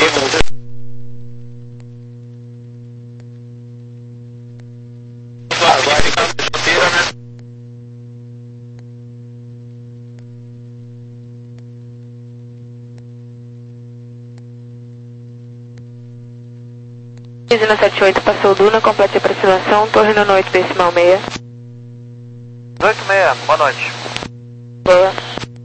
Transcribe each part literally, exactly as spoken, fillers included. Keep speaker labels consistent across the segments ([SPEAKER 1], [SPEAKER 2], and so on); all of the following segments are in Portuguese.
[SPEAKER 1] quinze no setenta e oito, passou Duna, complete a aproximação, torre na noite, decimal meia.
[SPEAKER 2] oito meia, boa noite.
[SPEAKER 1] Boa.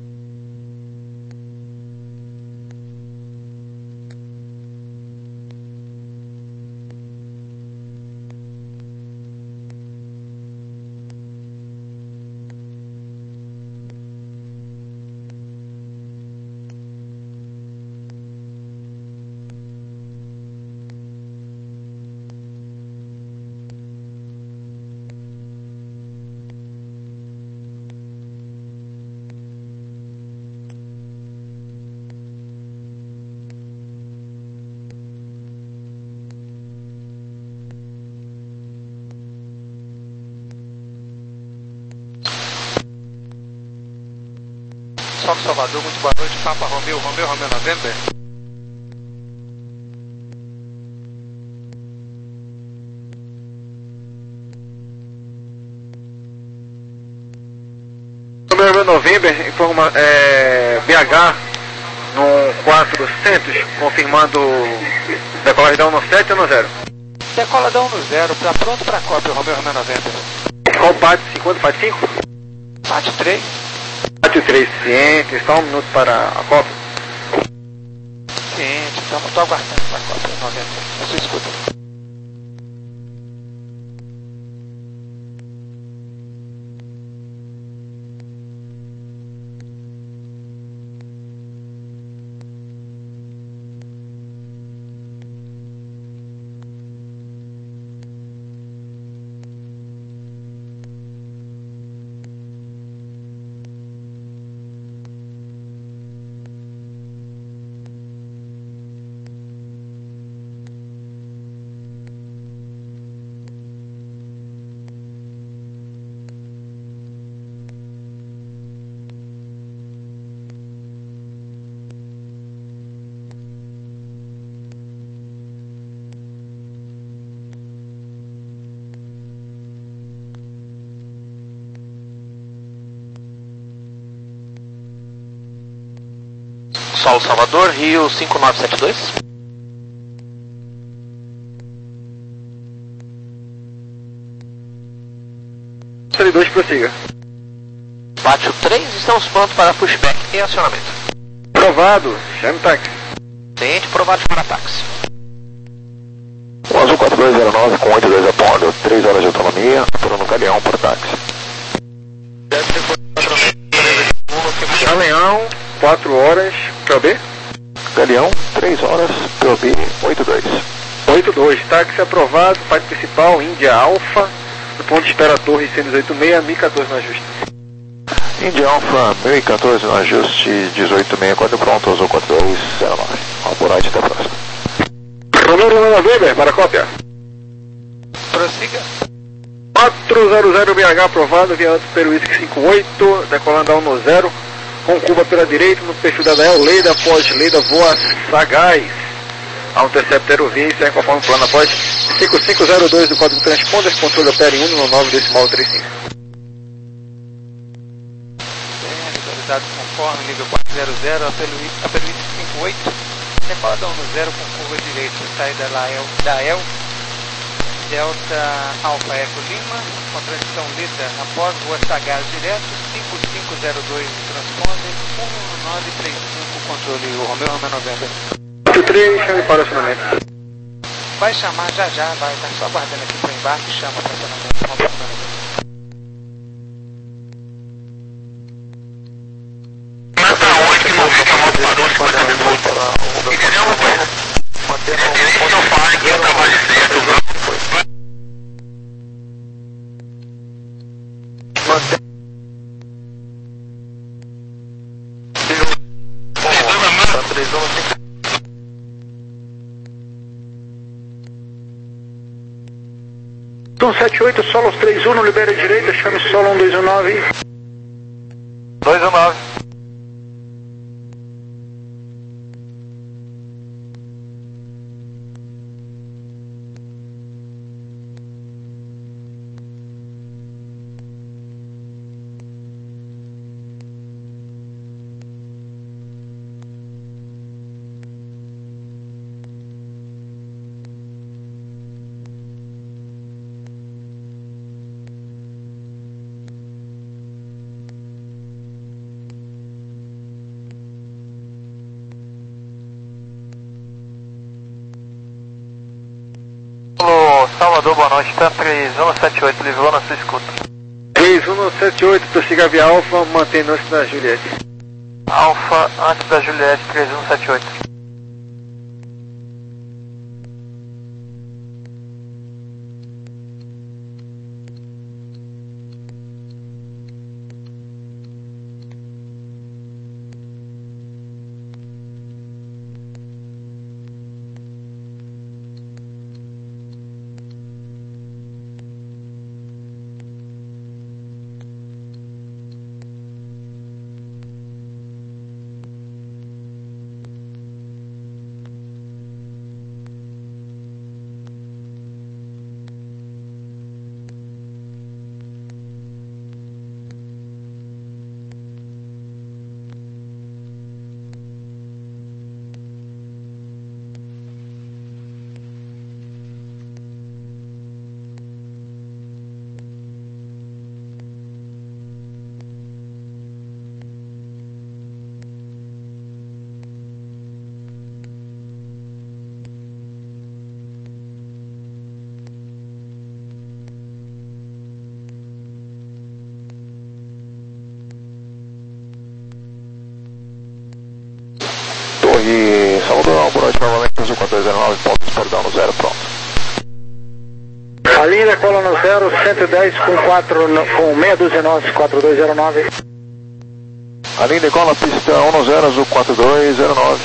[SPEAKER 2] Salve Salvador, muito boa noite, Papa Romeu, Romeu, Romeu November.
[SPEAKER 3] Romeu, Romeu November, informa, é, B H no quatrocentos, confirmando decoladão no sete ou no zero?
[SPEAKER 2] Decoladão no zero, tá pronto para cópia, Romeu, Romeu November.
[SPEAKER 3] Qual P A T cinquenta, P A T cinco?
[SPEAKER 2] P A T três.
[SPEAKER 3] P A T três, ciente, só um minuto para a cópia.
[SPEAKER 2] Ciente, estamos aguardando para a cópia, November. Eu só escuta.
[SPEAKER 4] Sol Salvador, Rio cinco nove sete dois.
[SPEAKER 3] setenta e dois, prossiga.
[SPEAKER 4] Pátio três, estamos prontos para pushback e acionamento.
[SPEAKER 3] Provado, chame táxi.
[SPEAKER 4] Ciente, provado para táxi.
[SPEAKER 5] O Azul quatro dois zero nove com oito dois a bordo, três horas de autonomia, aturando Galeão por táxi.
[SPEAKER 3] Galeão, quatro horas, P O B?
[SPEAKER 5] Galeão, três horas, P O B oito dois.
[SPEAKER 3] oito dois, táxi aprovado, parte principal, Índia Alfa, no ponto de espera Torre cento e oitenta e seis, mil e quatorze no ajuste.
[SPEAKER 5] Índia Alfa, mil e quatorze no ajuste, dezoito sessenta e quatro pronto, Azul quatro dois zero nove. Alborite, até a próxima.
[SPEAKER 3] Romeu, Romeu November, para a cópia.
[SPEAKER 2] Prossiga.
[SPEAKER 3] quatrocentos B H aprovado, via antes pelo Whisky cinquenta e oito, decolando a um no zero, com curva pela direita, no perfil da Dael, Leida, após Leida, voa sagaz. A um interceptor aerovia, segue conforme o plano após cinco cinco zero dois do código transponder, controle opera em um no nove decimal trinta e cinco.
[SPEAKER 2] Bem, visualizado conforme, nível quatrocentos, apelo cinquenta e oito, decoladão no zero com curva direita, saída da Dael, Delta Alfa Eco Lima, com transição Lida, após voa sagaz direto, cinco cinco zero dois de transponder, um nove três cinco, controle Romeu, Romeu November.
[SPEAKER 3] oito três, chame para o acionamento.
[SPEAKER 2] Vai chamar já já, vai estar só aguardando aqui para o embarque e chama para o acionamento. Romeu, Romeu November.
[SPEAKER 3] um sete oito, Solos três um, libera a direita, chame Solo um dois um nove.
[SPEAKER 2] dois um nove. Salvador, boa noite, tá três um sete oito, livrou na sua escuta.
[SPEAKER 3] três um sete oito, prossiga via Alfa, mantendo antes da Juliette.
[SPEAKER 2] Alfa, antes da Juliette, três um sete oito.
[SPEAKER 5] Torre Salvador, boa noite, novamente, Azul quatro dois zero nove, ponto, perdão, no zero, pronto.
[SPEAKER 3] A linha decola no zero, cento e dez com quatro, com meia dúzia nove, quatro dois zero nove.
[SPEAKER 5] A linha decola, pista um no zero, Azul quatro dois zero nove.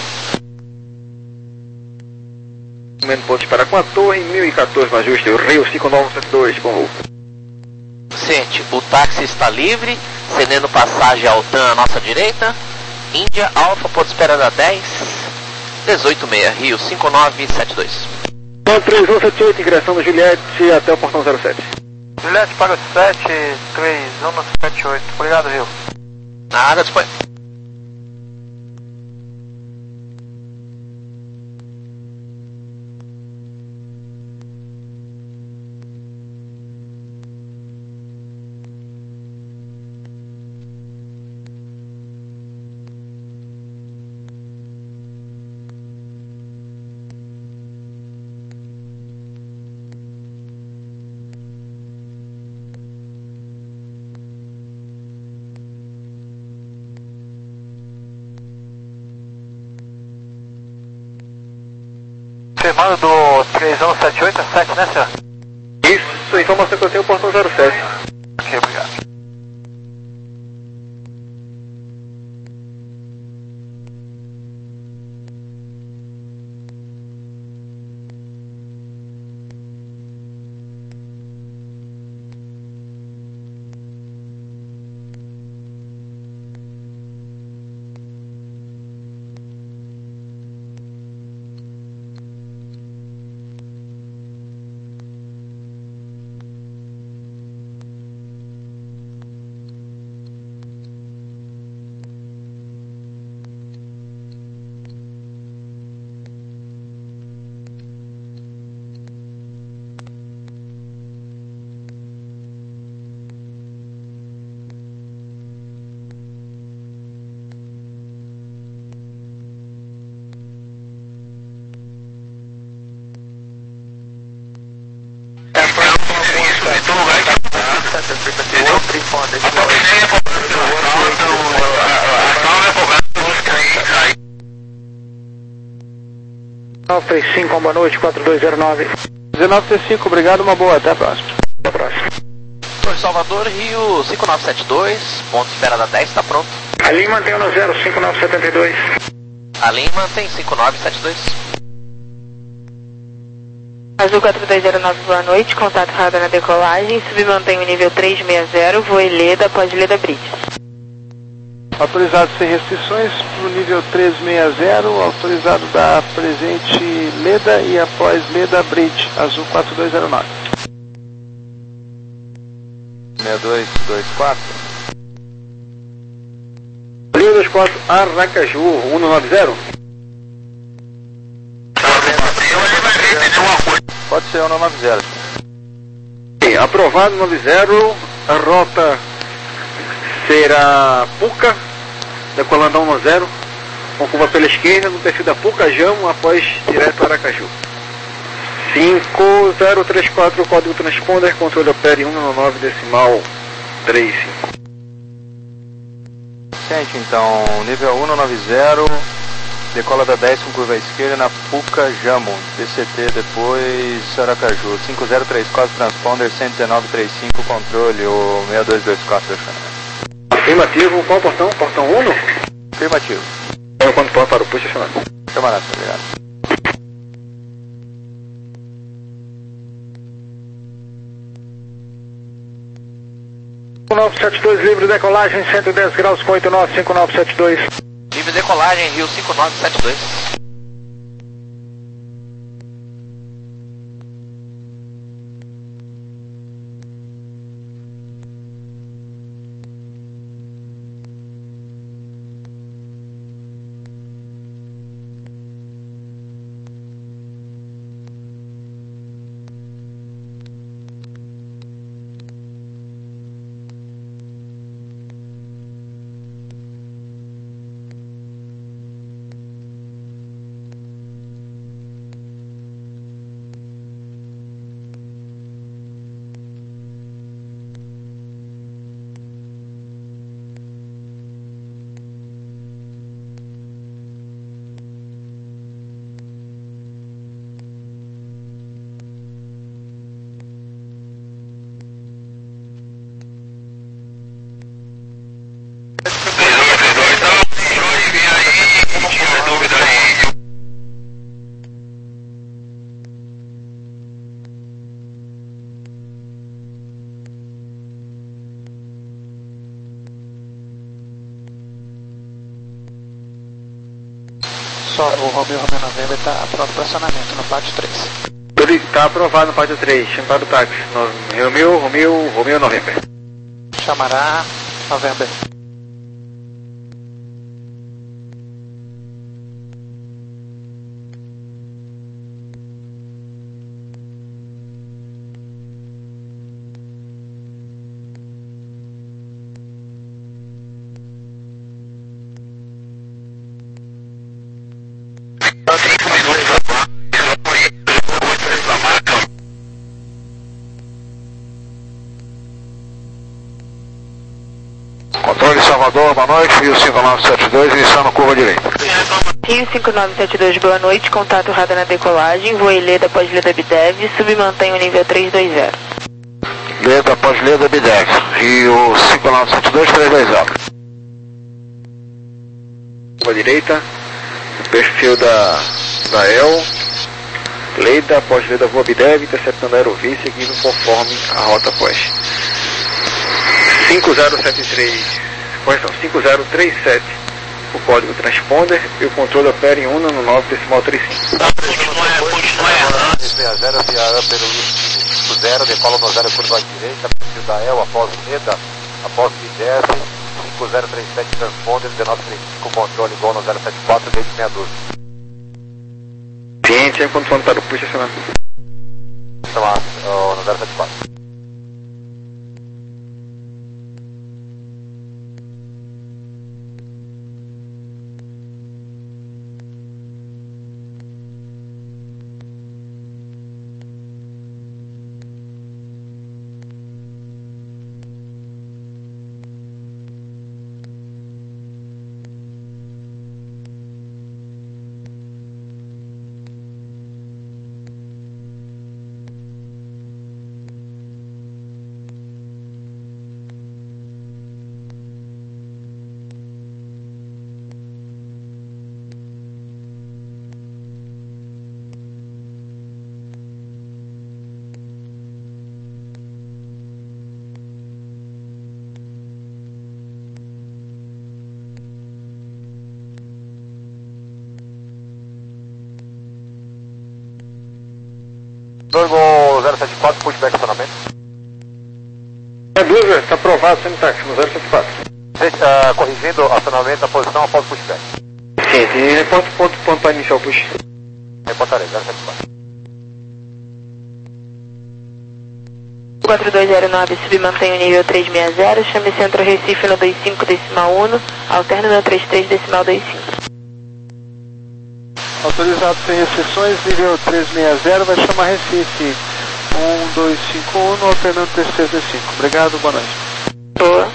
[SPEAKER 3] Momento pontos para com a torre, mil e quatorze no ajuste, Rio cinco nove sete dois, com voo.
[SPEAKER 4] Sente, o táxi está livre, cedendo passagem ao TAM à nossa direita. Índia, Alfa, ponto esperada dez, dezoito seis, Rio cinco nove sete dois.
[SPEAKER 3] três um sete oito, ingressão da Juliette até o portão zero sete.
[SPEAKER 2] Juliette para o sete três um sete oito, obrigado, Rio.
[SPEAKER 4] Nada, dispõe.
[SPEAKER 2] Confirmando do três um sete oito a sete, né, senhor?
[SPEAKER 3] Isso, informação que eu tenho, portão zero sete.
[SPEAKER 2] Ok, obrigado.
[SPEAKER 3] nove três cinco, boa noite, quatro dois zero nove.
[SPEAKER 5] dezenove três cinco, obrigado, uma boa, até a próxima.
[SPEAKER 3] Até a próxima.
[SPEAKER 4] Torre Salvador, Rio cinco nove sete dois, ponto esperada dez, está pronto.
[SPEAKER 3] A linha mantém no zero cinco nove sete dois.
[SPEAKER 4] A linha mantém cinco nove sete dois.
[SPEAKER 1] Azul quatro dois zero nove, boa noite, contato radar na decolagem, submantém o nível trezentos e sessenta, voo Leda após Leda Bridge.
[SPEAKER 5] Autorizado sem restrições para o nível trezentos e sessenta, autorizado da presente Leda e após Leda Bridge, Azul quatro dois zero nove. seis dois dois quatro.
[SPEAKER 3] Linha dois quatro, Aracaju, um nove zero.
[SPEAKER 5] Pode ser um nove zero.
[SPEAKER 3] Sim, aprovado nove zero, a rota será Puca, decolando um zero, com curva pela esquerda, no perfil da Puca, Jamo, após direto Aracaju. cinco zero três quatro, código transponder, controle opere um nove nove decimal três cinco.
[SPEAKER 5] Gente, então, nível um nove zero, decola da dez com curva à esquerda na Puca Jamo, D C T depois Aracaju, cinco zero três quatro, transponder cento e dezenove trinta e cinco, controle, o seis dois dois quatro.
[SPEAKER 3] Afirmativo, qual portão? Portão um?
[SPEAKER 5] Afirmativo.
[SPEAKER 3] Eu quando põe para o push, chamado.
[SPEAKER 5] Camarada, obrigado. cinco nove sete dois, livre decolagem, cento e dez graus com oito nove, cinco nove sete dois.
[SPEAKER 4] Livre decolagem, Rio cinco nove sete dois.
[SPEAKER 2] Só o Romeo Romeo November está pronto para acionamento no pátio três.
[SPEAKER 3] Ele está aprovado no pátio três, chame para o táxi. No, Romeo, Romeo, Romeo November.
[SPEAKER 2] Chamará November.
[SPEAKER 3] Controle Salvador, boa noite, Rio cinco nove sete dois, iniciando curva direita.
[SPEAKER 1] Rio cinco nove sete dois, boa noite, contato radar na decolagem, voe Leda após Leda Bidev, submantém o nível três dois zero.
[SPEAKER 3] Leda após Leda Bidev, Rio cinco nove sete dois, três dois zero. Curva direita, perfil da, da E L, Leda após Leda voa Bidev, interceptando a Aerovi, seguindo conforme a rota após. cinco zero sete três, correção, cinco zero três sete, o código transponder e o controle opera em um nove nove decimal trinta e cinco.
[SPEAKER 5] seis zero, via pelo cinco zero, decola no zero, curva à direita, perfil da E L, após Leda, após Bidev, cinco zero três sete, transponder, dezenove trinta e cinco, controle igual no zero sete quatro, desde seis doze.
[SPEAKER 3] Ciente, enquanto falando para o push, acionando.
[SPEAKER 5] Chamar no zero sete quatro. Dormo zero sete quatro, pushback acionamento.
[SPEAKER 3] É dúvida, está aprovado sem táxi no zero sete quatro.
[SPEAKER 5] Uh, corrigindo acionamento da posição após pushback.
[SPEAKER 3] Ciente, e reporta o ponto, ponto para iniciar o push.
[SPEAKER 5] Reportarei, zero sete quatro.
[SPEAKER 1] quatro dois zero nove, submantém o nível três seis zero, chame centro Recife no dois cinco decimal um, alterna no trinta e três decimal vinte e cinco.
[SPEAKER 6] Autorizado sem restrições, nível trezentos e sessenta, vai chamar Recife. um dois cinco um, alternando T C T cinco. Obrigado, boa noite.
[SPEAKER 1] Boa.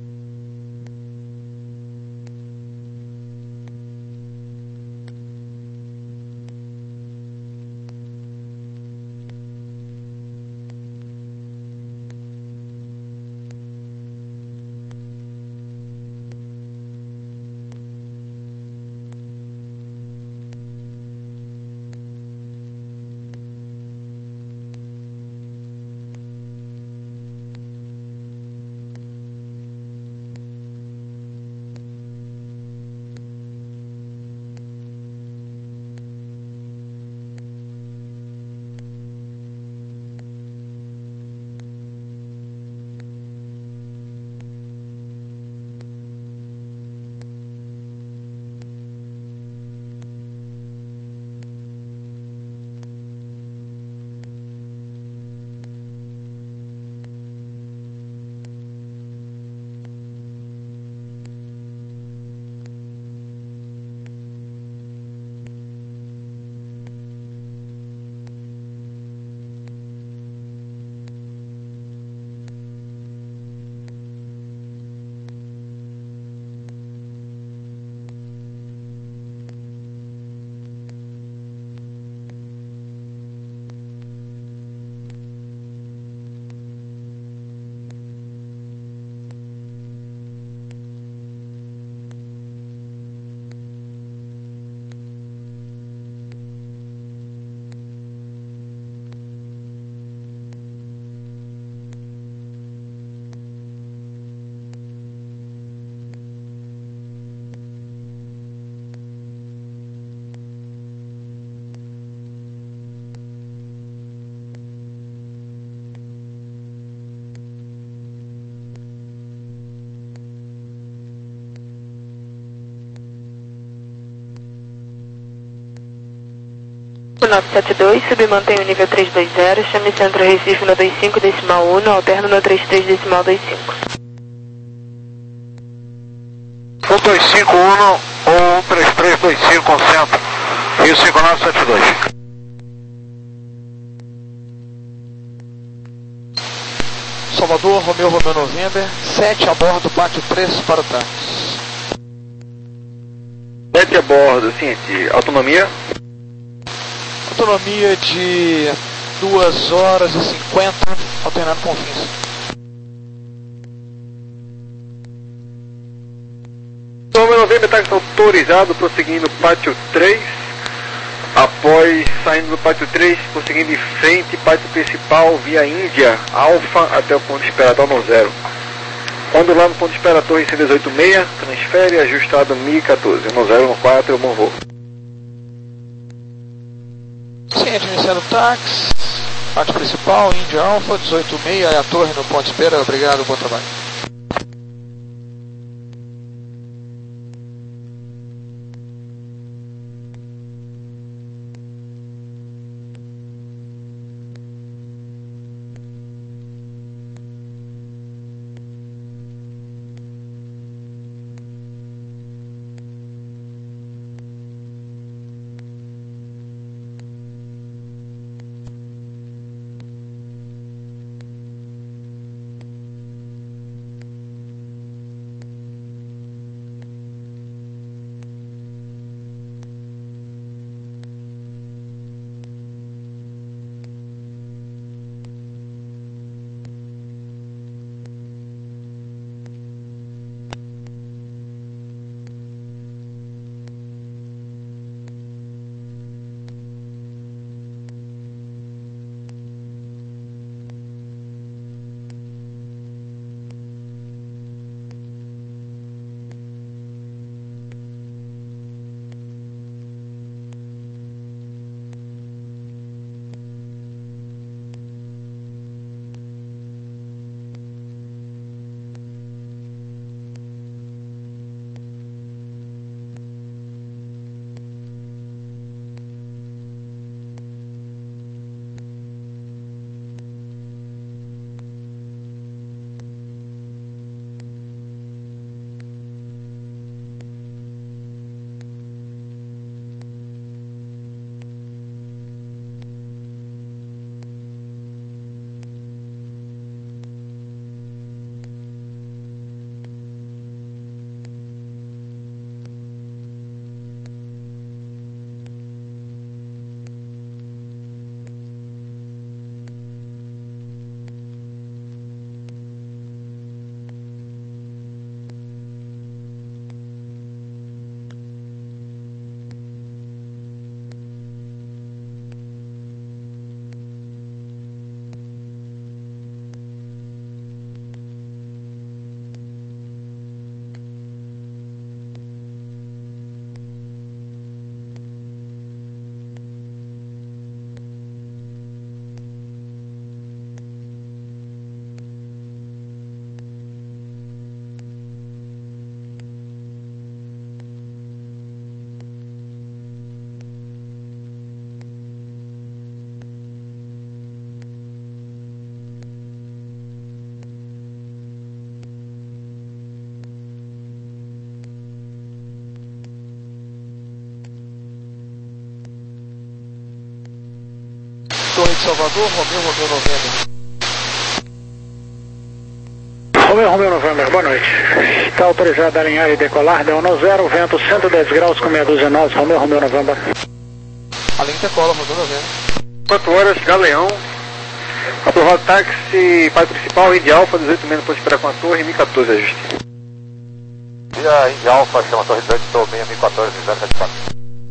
[SPEAKER 1] nove sete dois, submantém o nível trezentos e vinte, chame Centro Recife no dois cinco decimal um, alterno no trinta e três decimal vinte e cinco.
[SPEAKER 3] um dois cinco um ou um três três dois cinco, Centro, Rio cinco nove sete dois.
[SPEAKER 6] Salvador, Romeu, Romeu November, sete a bordo, pátio três para o táxi.
[SPEAKER 3] sete a bordo, seguinte, autonomia?
[SPEAKER 6] Autonomia de duas horas e cinquenta, alternando com fins.
[SPEAKER 3] Romeu November, táxi autorizado, prosseguindo pátio três. Após saindo do pátio três, prosseguindo em frente, pátio principal, via Índia, Alfa, até o ponto expiratório no zero. Quando lá no ponto expiratório, cento e dezoito seis, transfere, ajustado mil e quatorze, no zero no quatro, eu vou.
[SPEAKER 6] Ciente, iniciando o táxi, pátio principal, Índia, Alfa, dezoito seis, é a torre no ponto de espera, obrigado, bom trabalho. noite, Salvador, Romeu, Romeu Novembro.
[SPEAKER 7] Romeu, Romeu Novembro, boa noite. Está autorizado a alinhar e decolar, deu no zero, vento cento e dez graus com meia dúzia nós, Romeu, Romeu Novembro.
[SPEAKER 6] Alinha e decola, Romeu Novembro.
[SPEAKER 3] quatro horas, Galeão. Aprovado táxi, pai principal, Indy Alfa, dezoito menos, pode esperar com a torre, M quatorze, ajuste.
[SPEAKER 5] Via Indy Alfa, chama a torre dezoito, estou bem, M quatorze, zero sete quatro.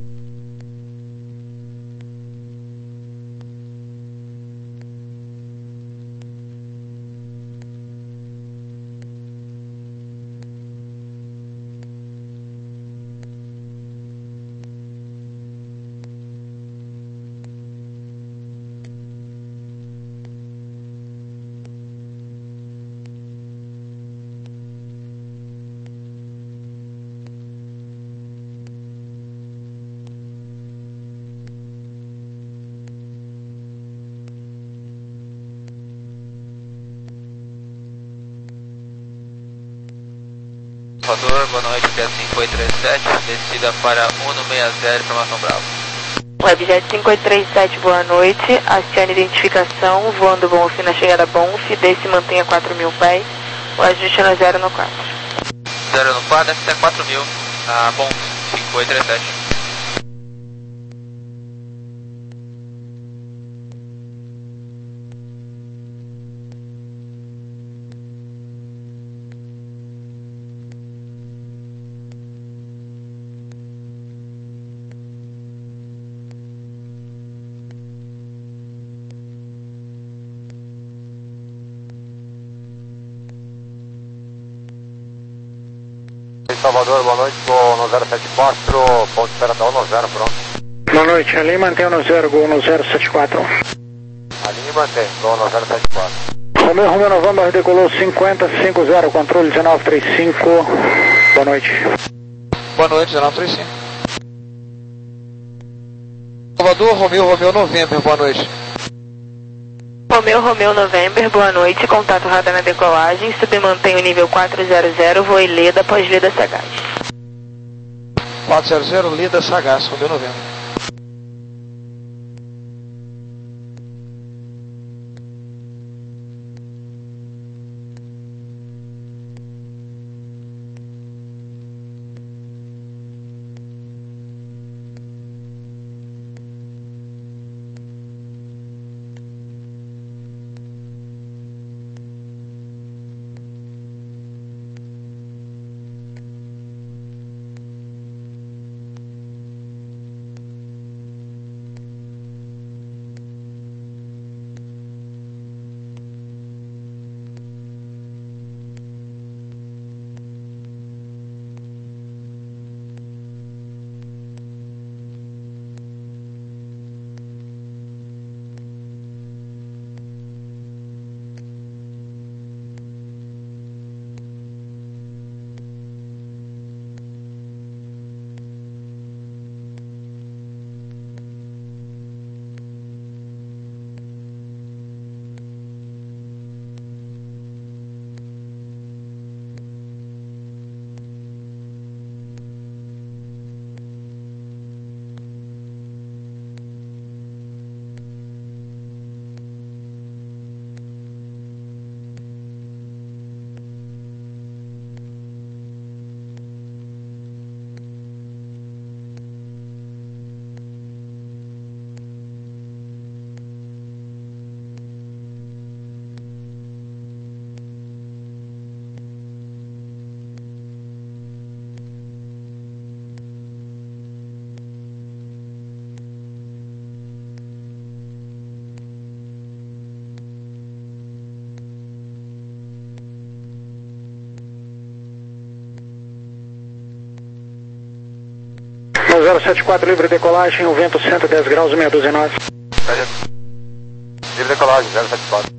[SPEAKER 2] Salvador, boa noite, Jet cinco oito três sete, descida para um no sessenta para Informação Bravo.
[SPEAKER 1] Webjet cinco oito três sete, boa noite, acione identificação, voando Bonf na chegada Bonf, desce e mantenha quatro mil pés, o ajuste é no zero no quatro.
[SPEAKER 2] zero no quatro, deve ser quatro mil, na Bonf, cinco oito três sete.
[SPEAKER 5] Salvador, boa noite, Gol no zero sete quatro, ponto de espera da um no zero, pronto.
[SPEAKER 7] Boa noite, ali mantém no zero, Gol no zero sete quatro.
[SPEAKER 5] Ali mantém, Gol no zero sete quatro.
[SPEAKER 7] Romeu, Romeu Novembro, decolou cinquenta cinquenta, controle dezenove trinta e cinco, boa noite.
[SPEAKER 6] Boa noite, dezenove trinta e cinco. Salvador, Romeu, Romeu Novembro, boa noite.
[SPEAKER 1] Romeu, Romeu November, boa noite, contato radar na decolagem, submantém o nível quatrocentos, voo Leda, após Leda Sagaz.
[SPEAKER 6] quatrocentos, Leda Sagaz, Romeu Novembro.
[SPEAKER 7] zero sete quatro, livre decolagem, o vento cento e dez graus, meia dúzia nove.
[SPEAKER 5] Livre decolagem, zero sete quatro.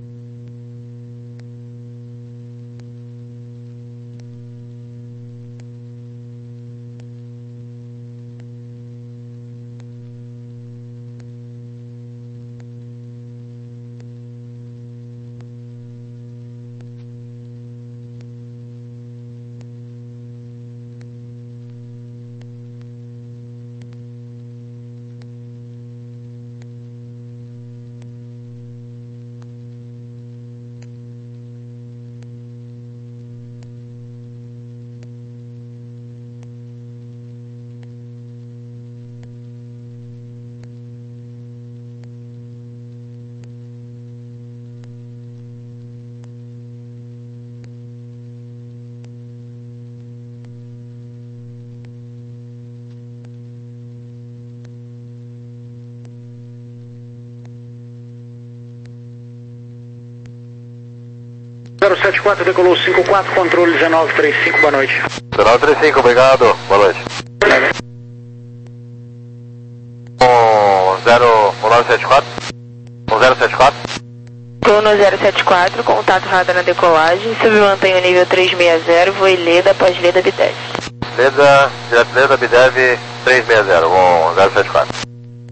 [SPEAKER 7] zero sete quatro, decolou cinco quatro, controle dezenove trinta e cinco, boa noite.
[SPEAKER 3] dezenove trinta e cinco, obrigado, boa noite. um zero nove sete quatro, um zero sete quatro.
[SPEAKER 1] Crono zero sete quatro, contato radar na decolagem, submantém o nível trezentos e sessenta, voe Leda após Leda Bidev.
[SPEAKER 3] Leda, direto Leda, Bidev, trezentos e sessenta, um zero sete quatro.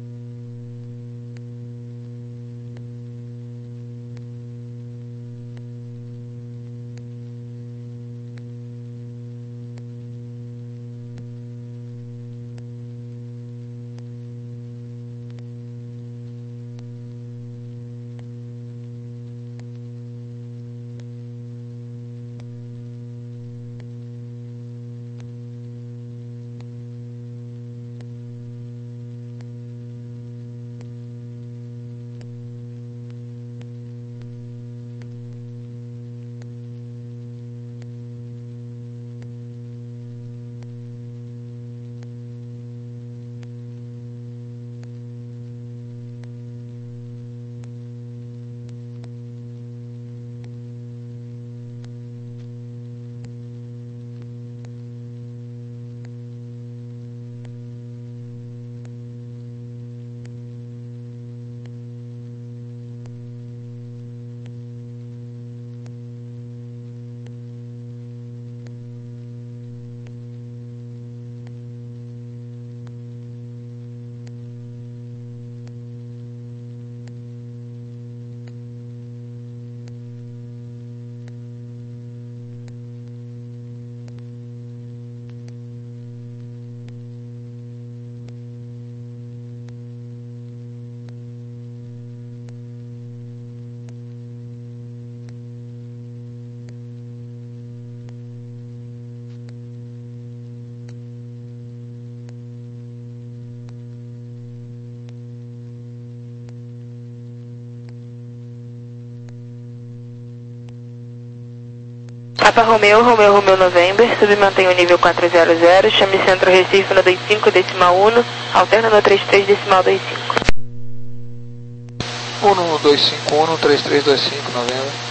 [SPEAKER 1] Papa Romeu, Romeu, Romeu November, submantém o nível quatrocentos, chame Centro Recife no dois cinco decimal um, alterna no trinta e três decimal vinte e cinco.
[SPEAKER 2] um no dois cinco um, três três dois cinco, November.